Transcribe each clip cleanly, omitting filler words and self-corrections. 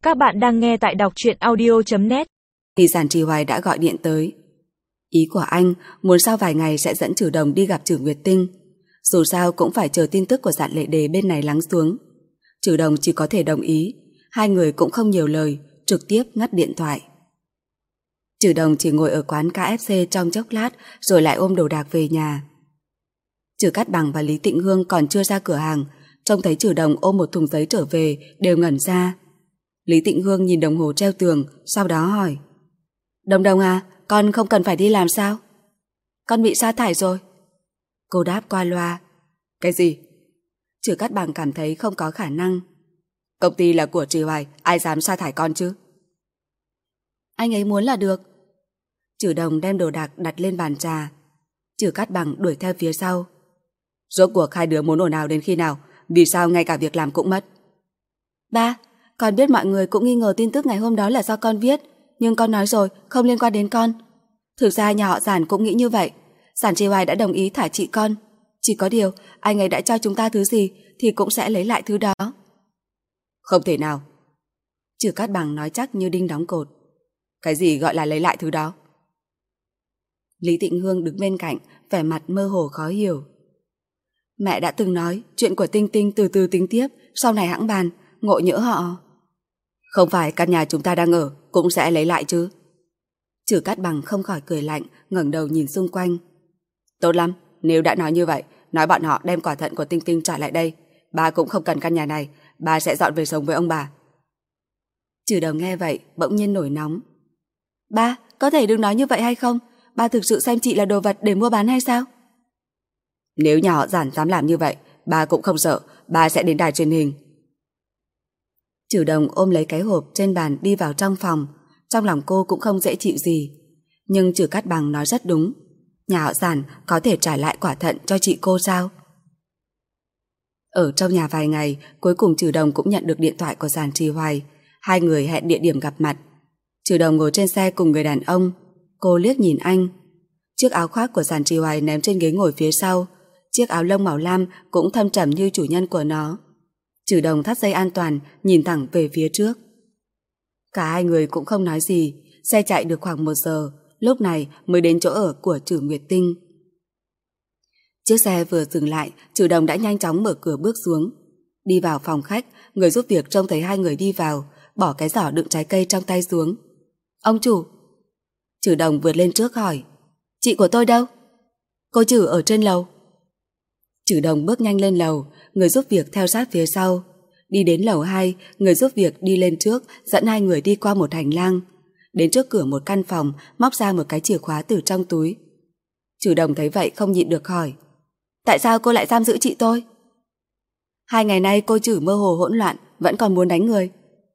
Các bạn đang nghe tại đọc truyện audio.net. Thì Giản Trì Hoài đã gọi điện tới. Ý của anh muốn sau vài ngày sẽ dẫn Trử Đồng đi gặp Trử Nguyệt Tinh. Dù sao cũng phải chờ tin tức của Dạn Lệ Đề bên này lắng xuống. Trử Đồng chỉ có thể đồng ý. Hai người cũng không nhiều lời, trực tiếp ngắt điện thoại. Trử Đồng chỉ ngồi ở quán KFC trong chốc lát rồi lại ôm đồ đạc về nhà. Trử Cát Bằng và Lý Tịnh Hương còn chưa ra cửa hàng, trông thấy Trử Đồng ôm một thùng giấy trở về đều ngẩn ra. Lý Tịnh Hương nhìn đồng hồ treo tường, sau đó hỏi: Đồng Đồng à, con không cần phải đi làm sao? Con bị sa thải rồi. Cô đáp qua loa. Cái gì? Trử Cát Bằng cảm thấy không có khả năng. Công ty là của Trì Hoài, ai dám sa thải con chứ? Anh ấy muốn là được. Trử Đồng đem đồ đạc đặt lên bàn trà. Trử Cát Bằng đuổi theo phía sau. Rốt cuộc hai đứa muốn ồn ào đến khi nào? Vì sao ngay cả việc làm cũng mất? Ba, con biết mọi người cũng nghi ngờ tin tức ngày hôm đó là do con viết, nhưng con nói rồi, không liên quan đến con. Thực ra nhà họ Giản cũng nghĩ như vậy. Giản Trì Hoài đã đồng ý thả chị con. Chỉ có điều, anh ấy đã cho chúng ta thứ gì thì cũng sẽ lấy lại thứ đó. Không thể nào. Trử Cát Bằng nói chắc như đinh đóng cột. Cái gì gọi là lấy lại thứ đó? Lý Tịnh Hương đứng bên cạnh, vẻ mặt mơ hồ khó hiểu. Mẹ đã từng nói chuyện của Tinh Tinh từ từ tính tiếp, sau này hẵng bàn, ngộ nhỡ họ. Không phải căn nhà chúng ta đang ở cũng sẽ lấy lại chứ? Trử Cát Bằng không khỏi cười lạnh, ngẩng đầu nhìn xung quanh. Tốt lắm, nếu đã nói như vậy, nói bọn họ đem quả thận của Tinh Tinh trả lại đây. Ba cũng không cần căn nhà này, ba sẽ dọn về sống với ông bà. Trử Đồng nghe vậy bỗng nhiên nổi nóng. Ba, có thể đừng nói như vậy hay không? Ba thực sự xem chị là đồ vật để mua bán hay sao? Nếu nhà họ Giản dám làm như vậy, ba cũng không sợ, ba sẽ đến đài truyền hình. Trử Đồng ôm lấy cái hộp trên bàn đi vào trong phòng. Trong lòng cô cũng không dễ chịu gì. Nhưng Trử Cát Bằng nói rất đúng. Nhà họ Giản có thể trả lại quả thận cho chị cô sao? Ở trong nhà vài ngày, cuối cùng Trử Đồng cũng nhận được điện thoại của Giản Trì Hoài. Hai người hẹn địa điểm gặp mặt. Trử Đồng ngồi trên xe cùng người đàn ông. Cô liếc nhìn anh. Chiếc áo khoác của Giản Trì Hoài ném trên ghế ngồi phía sau. Chiếc áo lông màu lam cũng thâm trầm như chủ nhân của nó. Trử Đồng thắt dây an toàn, nhìn thẳng về phía trước. Cả hai người cũng không nói gì. Xe chạy được khoảng 1 giờ, lúc này mới đến chỗ ở của Trử Nguyệt Tinh. Chiếc xe vừa dừng lại, Trử Đồng đã nhanh chóng mở cửa bước xuống. Đi vào phòng khách, người giúp việc trông thấy hai người đi vào, bỏ cái giỏ đựng trái cây trong tay xuống. Ông chủ. Trử Đồng vượt lên trước hỏi. Chị của tôi đâu? Cô Trử ở trên lầu. Trử Đồng bước nhanh lên lầu, người giúp việc theo sát phía sau. Đi đến lầu 2, người giúp việc đi lên trước, dẫn hai người đi qua một hành lang. Đến trước cửa một căn phòng, móc ra một cái chìa khóa từ trong túi. Trử Đồng thấy vậy không nhịn được hỏi. Tại sao cô lại giam giữ chị tôi? 2 ngày nay cô Trử mơ hồ hỗn loạn, vẫn còn muốn đánh người.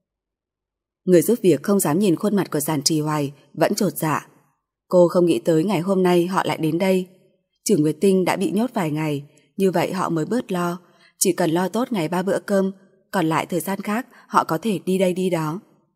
Người giúp việc không dám nhìn khuôn mặt của Giản Trì Hoài, vẫn chột dạ. Cô không nghĩ tới ngày hôm nay họ lại đến đây. Trử Nguyệt Tinh đã bị nhốt vài ngày, như vậy họ mới bớt lo. Chỉ cần lo tốt ngày 3 bữa cơm, còn lại thời gian khác họ có thể đi đây đi đó.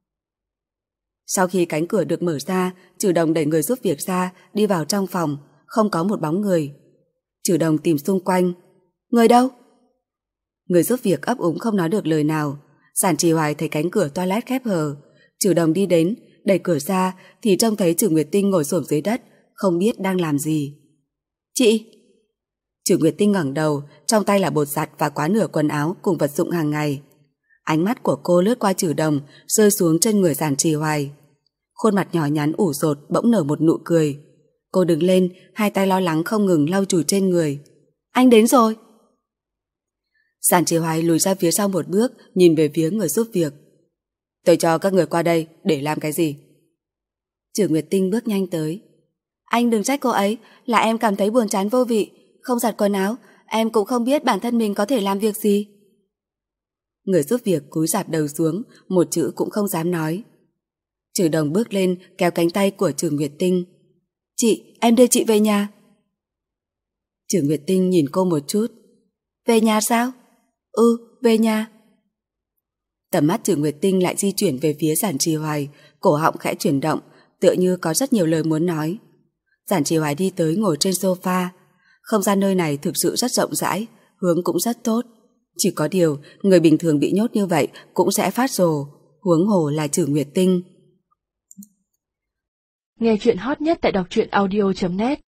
Sau khi cánh cửa được mở ra, Trử Đồng đẩy người giúp việc ra, đi vào trong phòng, không có một bóng người. Trử Đồng tìm xung quanh. Người đâu? Người giúp việc ấp úng không nói được lời nào. Giản Trì Hoài thấy cánh cửa toilet khép hờ. Trử Đồng đi đến, đẩy cửa ra thì trông thấy Trử Nguyệt Tinh ngồi xổm dưới đất, không biết đang làm gì. Chị! Trử Nguyệt Tinh ngẩng đầu, trong tay là bột giặt và quá nửa quần áo cùng vật dụng hàng ngày. Ánh mắt của cô lướt qua Trử Đồng, rơi xuống trên người Giản Trì Hoài. Khuôn mặt nhỏ nhắn ủ rột bỗng nở một nụ cười. Cô đứng lên, hai tay lo lắng không ngừng lau chùi trên người. Anh đến rồi! Giản Trì Hoài lùi ra phía sau một bước, nhìn về phía người giúp việc. Tôi cho các người qua đây để làm cái gì? Trử Nguyệt Tinh bước nhanh tới. Anh đừng trách cô ấy, là em cảm thấy buồn chán vô vị. Không giặt quần áo, em cũng không biết bản thân mình có thể làm việc gì. Người giúp việc cúi rạp đầu xuống, một chữ cũng không dám nói. Trử Đồng bước lên kéo cánh tay của Trử Nguyệt Tinh. Chị, em đưa chị về nhà. Trử Nguyệt Tinh nhìn cô một chút. Về nhà sao? Ừ, về nhà. Tầm mắt Trử Nguyệt Tinh lại di chuyển về phía Giản Trì Hoài, cổ họng khẽ chuyển động, tựa như có rất nhiều lời muốn nói. Giản Trì Hoài đi tới ngồi trên sofa. Không gian nơi này thực sự rất rộng rãi, hướng cũng rất tốt. Chỉ có điều, người bình thường bị nhốt như vậy cũng sẽ phát rồ. huống hồ là Trử Nguyệt Tinh. Nghe chuyện hot nhất tại đọc truyện audio.net